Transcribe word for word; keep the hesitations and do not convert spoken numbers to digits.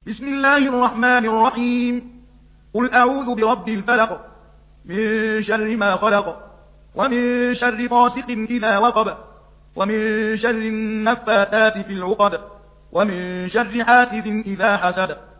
بسم الله الرحمن الرحيم. قل أعوذ برب الفلق، من شر ما خلق، ومن شر غاسق إذا وقب، ومن شر النفاثات في العقد، ومن شر حاسد إذا حسد.